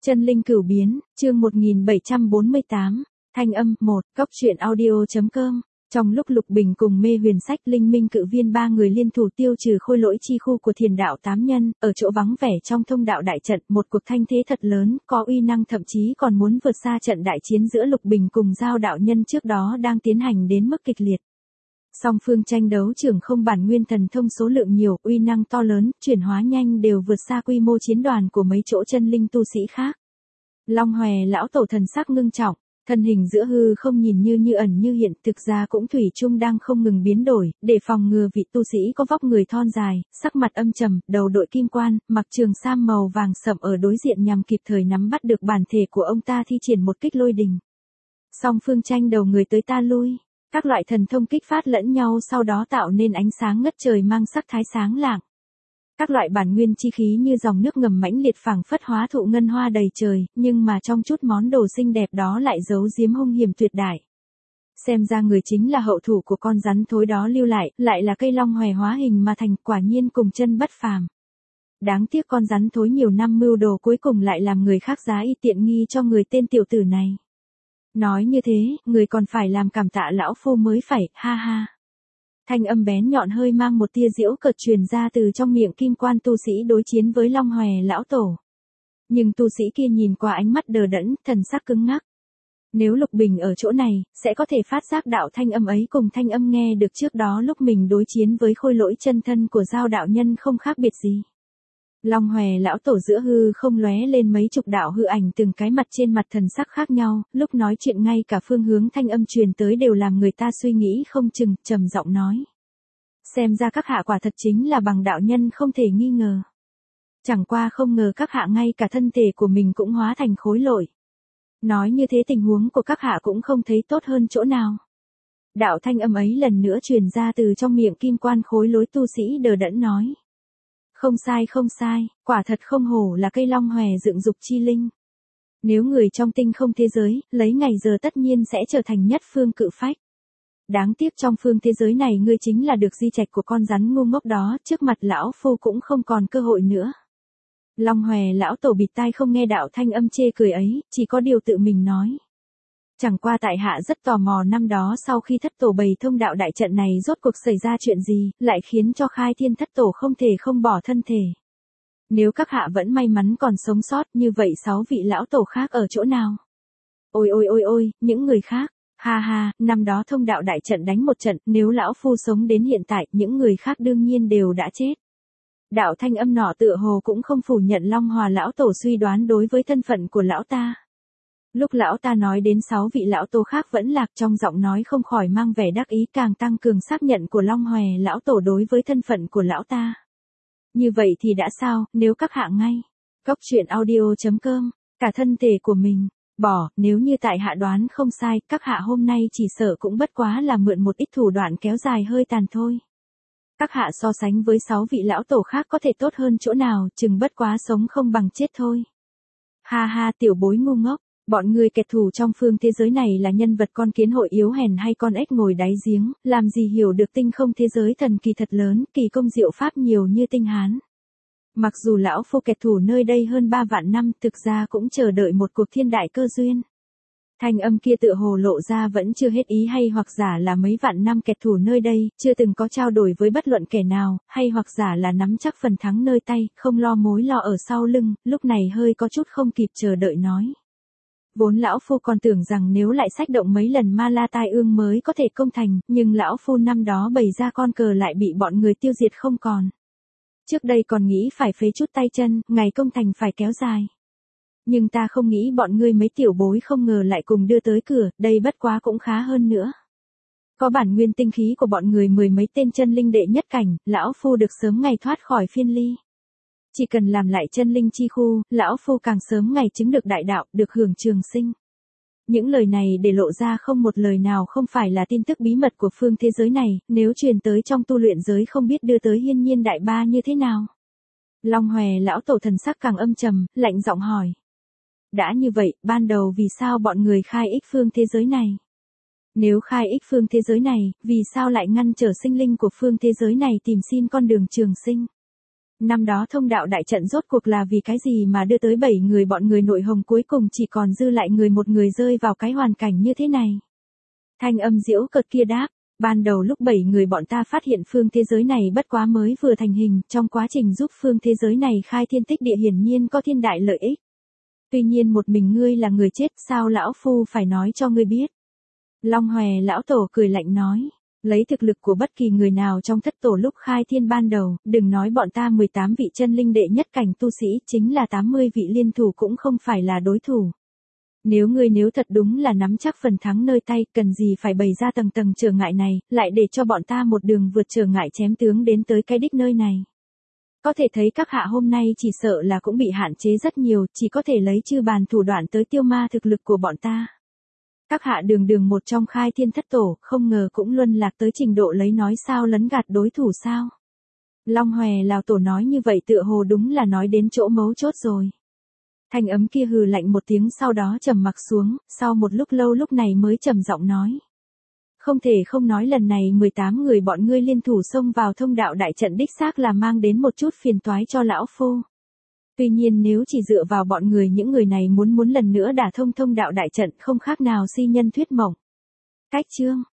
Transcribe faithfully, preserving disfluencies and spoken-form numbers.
Chân linh cửu biến, chương một nghìn bảy trăm bốn mươi tám, thanh âm, một, cốc truyện audio.com. Trong lúc Lục Bình cùng Mê Huyền Sách Linh Minh Cự Viên ba người liên thủ tiêu trừ khôi lỗi chi khu của thiền đạo tám nhân, ở chỗ vắng vẻ trong thông đạo đại trận, một cuộc thanh thế thật lớn, có uy năng thậm chí còn muốn vượt xa trận đại chiến giữa Lục Bình cùng Giao đạo nhân trước đó đang tiến hành đến mức kịch liệt. Song phương tranh đấu trưởng không bản nguyên thần thông số lượng nhiều, uy năng to lớn, chuyển hóa nhanh đều vượt xa quy mô chiến đoàn của mấy chỗ chân linh tu sĩ khác. Long Hòe lão tổ thần sắc ngưng trọng, thân hình giữa hư không nhìn như như ẩn như hiện, thực ra cũng thủy chung đang không ngừng biến đổi, để phòng ngừa vị tu sĩ có vóc người thon dài, sắc mặt âm trầm, đầu đội kim quan, mặc trường sam màu vàng sậm ở đối diện nhằm kịp thời nắm bắt được bản thể của ông ta thi triển một kích lôi đình. Song phương tranh đầu người tới ta lui. Các loại thần thông kích phát lẫn nhau sau đó tạo nên ánh sáng ngất trời mang sắc thái sáng lạng. Các loại bản nguyên chi khí như dòng nước ngầm mãnh liệt phảng phất hóa thụ ngân hoa đầy trời, nhưng mà trong chút món đồ xinh đẹp đó lại giấu giếm hung hiểm tuyệt đại. Xem ra người chính là hậu thủ của con rắn thối đó lưu lại, lại là cây long hòe hóa hình mà thành, quả nhiên cùng chân bất phàm. Đáng tiếc con rắn thối nhiều năm mưu đồ cuối cùng lại làm người khác giá y tiện nghi cho người tên tiểu tử này. Nói như thế, người còn phải làm cảm tạ lão phu mới phải, ha ha. Thanh âm bén nhọn hơi mang một tia giễu cợt truyền ra từ trong miệng kim quan tu sĩ đối chiến với Long Hòe lão tổ. Nhưng tu sĩ kia nhìn qua ánh mắt đờ đẫn, thần sắc cứng ngắc. Nếu Lục Bình ở chỗ này, sẽ có thể phát giác đạo thanh âm ấy cùng thanh âm nghe được trước đó lúc mình đối chiến với khôi lỗi chân thân của Giao đạo nhân không khác biệt gì. Long Hòe lão tổ giữa hư không lóe lên mấy chục đạo hư ảnh từng cái mặt trên mặt thần sắc khác nhau, lúc nói chuyện ngay cả phương hướng thanh âm truyền tới đều làm người ta suy nghĩ không chừng, trầm giọng nói. Xem ra các hạ quả thật chính là bằng đạo nhân không thể nghi ngờ. Chẳng qua không ngờ các hạ ngay cả thân thể của mình cũng hóa thành khối lỗi. Nói như thế tình huống của các hạ cũng không thấy tốt hơn chỗ nào. Đạo thanh âm ấy lần nữa truyền ra từ trong miệng kim quan khối lối tu sĩ đờ đẫn nói. Không sai không sai, quả thật không hổ là cây long hòe dựng dục chi linh. Nếu người trong tinh không thế giới, lấy ngày giờ tất nhiên sẽ trở thành nhất phương cự phách. Đáng tiếc trong phương thế giới này ngươi chính là được di trạch của con rắn ngu ngốc đó, trước mặt lão phu cũng không còn cơ hội nữa. Long hòe lão tổ bịt tai không nghe đạo thanh âm chê cười ấy, chỉ có điều tự mình nói. Chẳng qua tại hạ rất tò mò năm đó sau khi thất tổ bày thông đạo đại trận này rốt cuộc xảy ra chuyện gì, lại khiến cho khai thiên thất tổ không thể không bỏ thân thể. Nếu các hạ vẫn may mắn còn sống sót như vậy sáu vị lão tổ khác ở chỗ nào? Ôi ôi ôi ôi, những người khác, ha ha, năm đó thông đạo đại trận đánh một trận, nếu lão phu sống đến hiện tại, những người khác đương nhiên đều đã chết. Đạo thanh âm nọ tựa hồ cũng không phủ nhận Long Hòa lão tổ suy đoán đối với thân phận của lão ta. Lúc lão ta nói đến sáu vị lão tổ khác vẫn lạc trong giọng nói không khỏi mang vẻ đắc ý càng tăng cường xác nhận của Long Hòe lão tổ đối với thân phận của lão ta. Như vậy thì đã sao, nếu các hạ ngay. Cốc truyện audio.com, cả thân thể của mình, bỏ, nếu như tại hạ đoán không sai, các hạ hôm nay chỉ sợ cũng bất quá là mượn một ít thủ đoạn kéo dài hơi tàn thôi. Các hạ so sánh với sáu vị lão tổ khác có thể tốt hơn chỗ nào, chừng bất quá sống không bằng chết thôi. Ha ha tiểu bối ngu ngốc. Bọn người kẻ thù trong phương thế giới này là nhân vật con kiến hội yếu hèn hay con ếch ngồi đáy giếng, làm gì hiểu được tinh không thế giới thần kỳ thật lớn, kỳ công diệu pháp nhiều như tinh hán. Mặc dù lão phu kẻ thù nơi đây hơn ba vạn năm, thực ra cũng chờ đợi một cuộc thiên đại cơ duyên. Thanh âm kia tựa hồ lộ ra vẫn chưa hết ý hay hoặc giả là mấy vạn năm kẻ thù nơi đây, chưa từng có trao đổi với bất luận kẻ nào, hay hoặc giả là nắm chắc phần thắng nơi tay, không lo mối lo ở sau lưng, lúc này hơi có chút không kịp chờ đợi nói. Vốn lão phu còn tưởng rằng nếu lại sách động mấy lần ma la tai ương mới có thể công thành, nhưng lão phu năm đó bày ra con cờ lại bị bọn người tiêu diệt không còn. Trước đây còn nghĩ phải phế chút tay chân, ngày công thành phải kéo dài. Nhưng ta không nghĩ bọn ngươi mấy tiểu bối không ngờ lại cùng đưa tới cửa, đây bất quá cũng khá hơn nữa. Có bản nguyên tinh khí của bọn người mười mấy tên chân linh đệ nhất cảnh, lão phu được sớm ngày thoát khỏi phiên ly. Chỉ cần làm lại chân linh chi khu, lão phu càng sớm ngày chứng được đại đạo, được hưởng trường sinh. Những lời này để lộ ra không một lời nào không phải là tin tức bí mật của phương thế giới này, nếu truyền tới trong tu luyện giới không biết đưa tới hiên nhiên đại ba như thế nào. Long Hòe lão tổ thần sắc càng âm trầm, lạnh giọng hỏi. Đã như vậy, ban đầu vì sao bọn người khai ích phương thế giới này? Nếu khai ích phương thế giới này, vì sao lại ngăn trở sinh linh của phương thế giới này tìm xin con đường trường sinh? Năm đó thông đạo đại trận rốt cuộc là vì cái gì mà đưa tới bảy người bọn người nội hồng cuối cùng chỉ còn dư lại người một người rơi vào cái hoàn cảnh như thế này. Thanh âm giễu cợt kia đáp, ban đầu lúc bảy người bọn ta phát hiện phương thế giới này bất quá mới vừa thành hình, trong quá trình giúp phương thế giới này khai thiên tích địa hiển nhiên có thiên đại lợi ích. Tuy nhiên một mình ngươi là người chết, sao lão phu phải nói cho ngươi biết. Long Hòe lão tổ cười lạnh nói, lấy thực lực của bất kỳ người nào trong thất tổ lúc khai thiên ban đầu, đừng nói bọn ta mười tám vị chân linh đệ nhất cảnh tu sĩ, chính là tám mươi vị liên thủ cũng không phải là đối thủ. Nếu ngươi nếu thật đúng là nắm chắc phần thắng nơi tay, cần gì phải bày ra tầng tầng trở ngại này, lại để cho bọn ta một đường vượt trở ngại chém tướng đến tới cái đích nơi này. Có thể thấy các hạ hôm nay chỉ sợ là cũng bị hạn chế rất nhiều, chỉ có thể lấy chư bàn thủ đoạn tới tiêu ma thực lực của bọn ta. Các hạ đường đường một trong khai thiên thất tổ, không ngờ cũng luân lạc tới trình độ lấy nói sao lấn gạt đối thủ sao. Long Hòe lão tổ nói như vậy tựa hồ đúng là nói đến chỗ mấu chốt rồi. Thanh ấm kia hừ lạnh một tiếng sau đó trầm mặc xuống, sau một lúc lâu lúc này mới trầm giọng nói. Không thể không nói lần này mười tám người bọn ngươi liên thủ xông vào thông đạo đại trận đích xác là mang đến một chút phiền toái cho lão phu. Tuy nhiên nếu chỉ dựa vào bọn người những người này muốn muốn lần nữa đả thông thông đạo đại trận không khác nào si nhân thuyết mộng. Cách chương